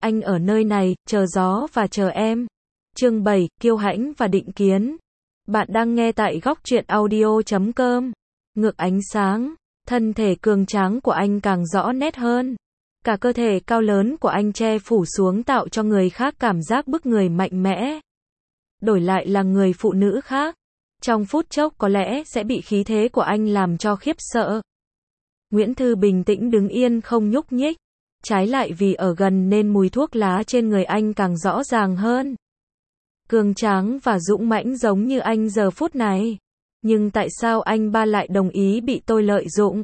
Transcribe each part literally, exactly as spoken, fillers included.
Anh ở nơi này, chờ gió và chờ em. Chương bảy, kiêu hãnh và định kiến. Bạn đang nghe tại góc truyện audio chấm com. Ngược ánh sáng, thân thể cường tráng của anh càng rõ nét hơn. Cả cơ thể cao lớn của anh che phủ xuống tạo cho người khác cảm giác bức người mạnh mẽ. Đổi lại là người phụ nữ khác, trong phút chốc có lẽ sẽ bị khí thế của anh làm cho khiếp sợ. Nguyễn Thư bình tĩnh đứng yên không nhúc nhích. Trái lại vì ở gần nên mùi thuốc lá trên người anh càng rõ ràng hơn. Cường tráng và dũng mãnh giống như anh giờ phút này. Nhưng tại sao anh ba lại đồng ý bị tôi lợi dụng?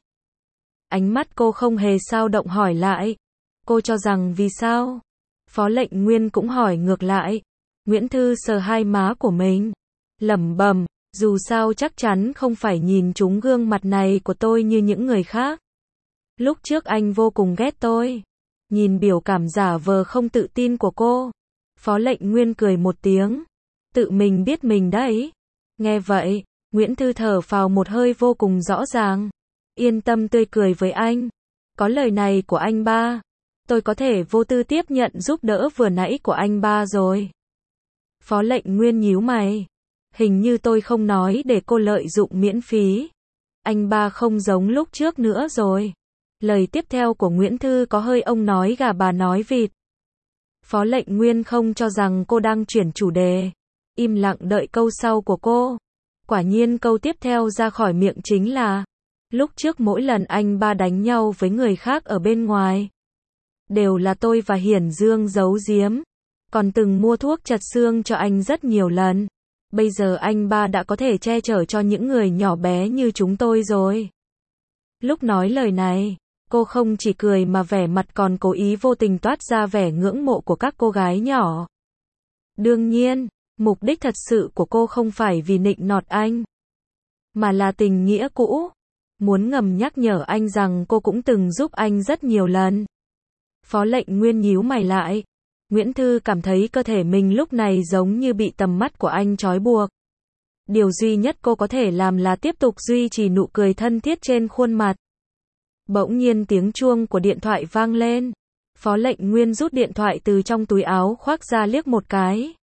Ánh mắt cô không hề dao động hỏi lại. Cô cho rằng vì sao? Phó Lệnh Nguyên cũng hỏi ngược lại. Nguyễn Thư sờ hai má của mình, lẩm bẩm, dù sao chắc chắn không phải nhìn trúng gương mặt này của tôi như những người khác. Lúc trước anh vô cùng ghét tôi. Nhìn biểu cảm giả vờ không tự tin của cô, Phó Lệnh Nguyên cười một tiếng. Tự mình biết mình đấy. Nghe vậy, Nguyễn Thư thở phào một hơi vô cùng rõ ràng. Yên tâm tươi cười với anh. Có lời này của anh ba, tôi có thể vô tư tiếp nhận giúp đỡ vừa nãy của anh ba rồi. Phó Lệnh Nguyên nhíu mày. Hình như tôi không nói để cô lợi dụng miễn phí. Anh ba không giống lúc trước nữa rồi. Lời tiếp theo của Nguyễn Thư có hơi ông nói gà bà nói vịt. Phó Lệnh Nguyên không cho rằng cô đang chuyển chủ đề. Im lặng đợi câu sau của cô. Quả nhiên câu tiếp theo ra khỏi miệng chính là: lúc trước mỗi lần anh ba đánh nhau với người khác ở bên ngoài, đều là tôi và Hiển Dương giấu giếm. Còn từng mua thuốc chặt xương cho anh rất nhiều lần. Bây giờ anh ba đã có thể che chở cho những người nhỏ bé như chúng tôi rồi. Lúc nói lời này, cô không chỉ cười mà vẻ mặt còn cố ý vô tình toát ra vẻ ngưỡng mộ của các cô gái nhỏ. Đương nhiên, mục đích thật sự của cô không phải vì nịnh nọt anh, mà là tình nghĩa cũ. Muốn ngầm nhắc nhở anh rằng cô cũng từng giúp anh rất nhiều lần. Phó Lệnh Nguyên nhíu mày lại. Nguyễn Thư cảm thấy cơ thể mình lúc này giống như bị tầm mắt của anh trói buộc. Điều duy nhất cô có thể làm là tiếp tục duy trì nụ cười thân thiết trên khuôn mặt. Bỗng nhiên tiếng chuông của điện thoại vang lên. Phó Lệnh Nguyên rút điện thoại từ trong túi áo khoác ra liếc một cái.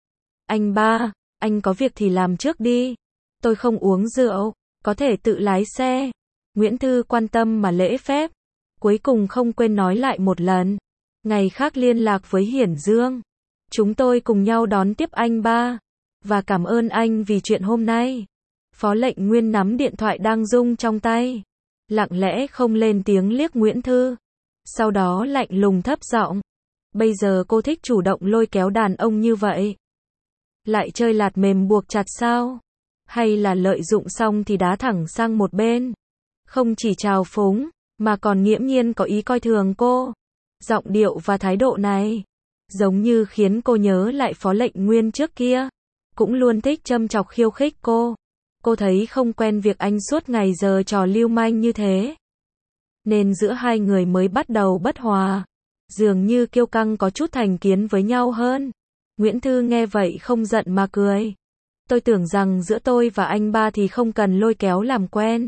Anh ba, anh có việc thì làm trước đi. Tôi không uống rượu, có thể tự lái xe. Nguyễn Thư quan tâm mà lễ phép. Cuối cùng không quên nói lại một lần. Ngày khác liên lạc với Hiển Dương. Chúng tôi cùng nhau đón tiếp anh ba. Và cảm ơn anh vì chuyện hôm nay. Phó Lệnh Nguyên nắm điện thoại đang rung trong tay. Lặng lẽ không lên tiếng liếc Nguyễn Thư. Sau đó lạnh lùng thấp giọng. Bây giờ cô thích chủ động lôi kéo đàn ông như vậy. Lại chơi lạt mềm buộc chặt sao? Hay là lợi dụng xong thì đá thẳng sang một bên? Không chỉ trào phúng, mà còn nghiễm nhiên có ý coi thường cô. Giọng điệu và thái độ này, giống như khiến cô nhớ lại Phó Lệnh Nguyên trước kia. Cũng luôn thích châm chọc khiêu khích cô. Cô thấy không quen việc anh suốt ngày giờ trò lưu manh như thế. Nên giữa hai người mới bắt đầu bất hòa. Dường như kiêu căng có chút thành kiến với nhau hơn. Nguyễn Thư nghe vậy không giận mà cười. Tôi tưởng rằng giữa tôi và anh ba thì không cần lôi kéo làm quen.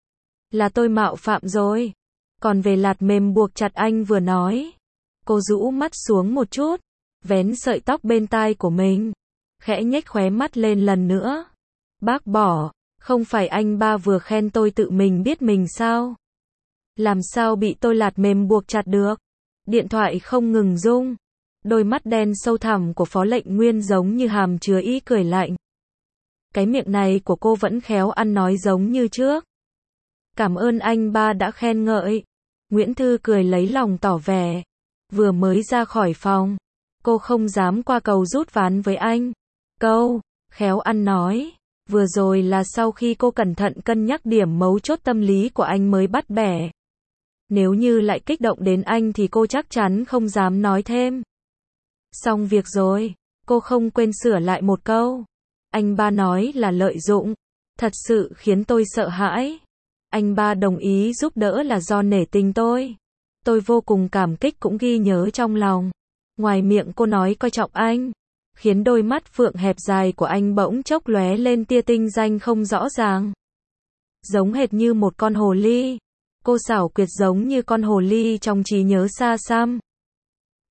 Là tôi mạo phạm rồi. Còn về lạt mềm buộc chặt anh vừa nói. Cô rũ mắt xuống một chút. Vén sợi tóc bên tai của mình. Khẽ nhếch khóe mắt lên lần nữa. Bác bỏ, không phải anh ba vừa khen tôi tự mình biết mình sao? Làm sao bị tôi lạt mềm buộc chặt được? Điện thoại không ngừng rung. Đôi mắt đen sâu thẳm của Phó Lệnh Nguyên giống như hàm chứa ý cười lạnh. Cái miệng này của cô vẫn khéo ăn nói giống như trước. Cảm ơn anh ba đã khen ngợi. Nguyễn Thư cười lấy lòng tỏ vẻ. Vừa mới ra khỏi phòng, cô không dám qua cầu rút ván với anh. Câu, khéo ăn nói, vừa rồi là sau khi cô cẩn thận cân nhắc điểm mấu chốt tâm lý của anh mới bắt bẻ. Nếu như lại kích động đến anh thì cô chắc chắn không dám nói thêm. Xong việc rồi, cô không quên sửa lại một câu. Anh ba nói là lợi dụng, thật sự khiến tôi sợ hãi. Anh ba đồng ý giúp đỡ là do nể tình tôi. Tôi vô cùng cảm kích cũng ghi nhớ trong lòng. Ngoài miệng cô nói coi trọng anh, khiến đôi mắt phượng hẹp dài của anh bỗng chốc lóe lên tia tinh danh không rõ ràng. Giống hệt như một con hồ ly. Cô xảo quyệt giống như con hồ ly trong trí nhớ xa xăm.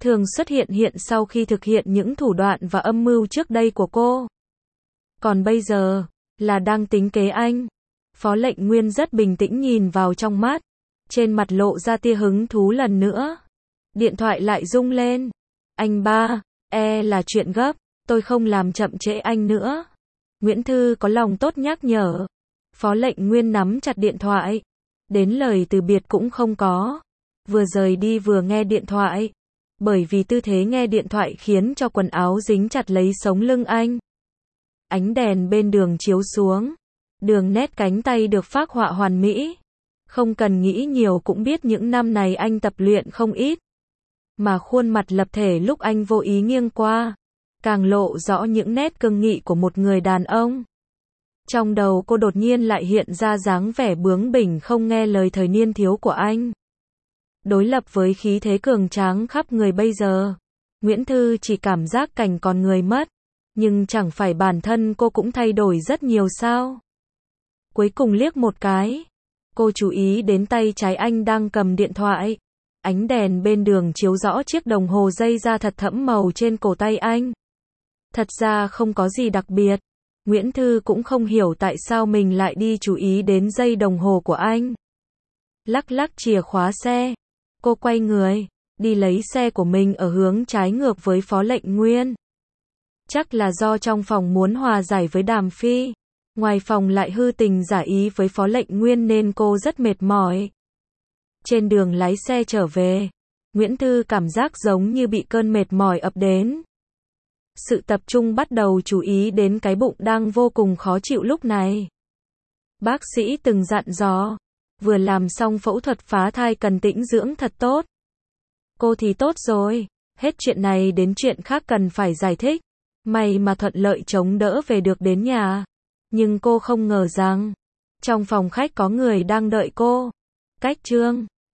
thường xuất hiện hiện sau khi thực hiện những thủ đoạn và âm mưu trước đây của cô. Còn bây giờ, là đang tính kế anh. Phó Lệnh Nguyên rất bình tĩnh nhìn vào trong mắt, trên mặt lộ ra tia hứng thú lần nữa. Điện thoại lại rung lên. Anh ba, e là chuyện gấp, tôi không làm chậm trễ anh nữa. Nguyễn Thư có lòng tốt nhắc nhở. Phó Lệnh Nguyên nắm chặt điện thoại, đến lời từ biệt cũng không có. Vừa rời đi vừa nghe điện thoại. Bởi vì tư thế nghe điện thoại khiến cho quần áo dính chặt lấy sống lưng anh. Ánh đèn bên đường chiếu xuống, đường nét cánh tay được phác họa hoàn mỹ. Không cần nghĩ nhiều cũng biết những năm này anh tập luyện không ít. Mà khuôn mặt lập thể lúc anh vô ý nghiêng qua, càng lộ rõ những nét cương nghị của một người đàn ông. Trong đầu cô đột nhiên lại hiện ra dáng vẻ bướng bỉnh không nghe lời thời niên thiếu của anh. Đối lập với khí thế cường tráng khắp người bây giờ, Nguyễn Thư chỉ cảm giác cảnh còn người mất. Nhưng chẳng phải bản thân cô cũng thay đổi rất nhiều sao? Cuối cùng liếc một cái, cô chú ý đến tay trái anh đang cầm điện thoại. Ánh đèn bên đường chiếu rõ chiếc đồng hồ dây da thật thẫm màu trên cổ tay anh. Thật ra không có gì đặc biệt. Nguyễn Thư cũng không hiểu tại sao mình lại đi chú ý đến dây đồng hồ của anh. Lắc lắc chìa khóa xe, cô quay người, đi lấy xe của mình ở hướng trái ngược với Phó Lệnh Nguyên. Chắc là do trong phòng muốn hòa giải với Đàm Phi, ngoài phòng lại hư tình giả ý với Phó Lệnh Nguyên nên cô rất mệt mỏi. Trên đường lái xe trở về, Nguyễn Thư cảm giác giống như bị cơn mệt mỏi ập đến. Sự tập trung bắt đầu chú ý đến cái bụng đang vô cùng khó chịu lúc này. Bác sĩ từng dặn dò, vừa làm xong phẫu thuật phá thai cần tĩnh dưỡng thật tốt. Cô thì tốt rồi, hết chuyện này đến chuyện khác cần phải giải thích. May mà thuận lợi chống đỡ về được đến nhà. Nhưng cô không ngờ rằng, trong phòng khách có người đang đợi cô. Cách Trương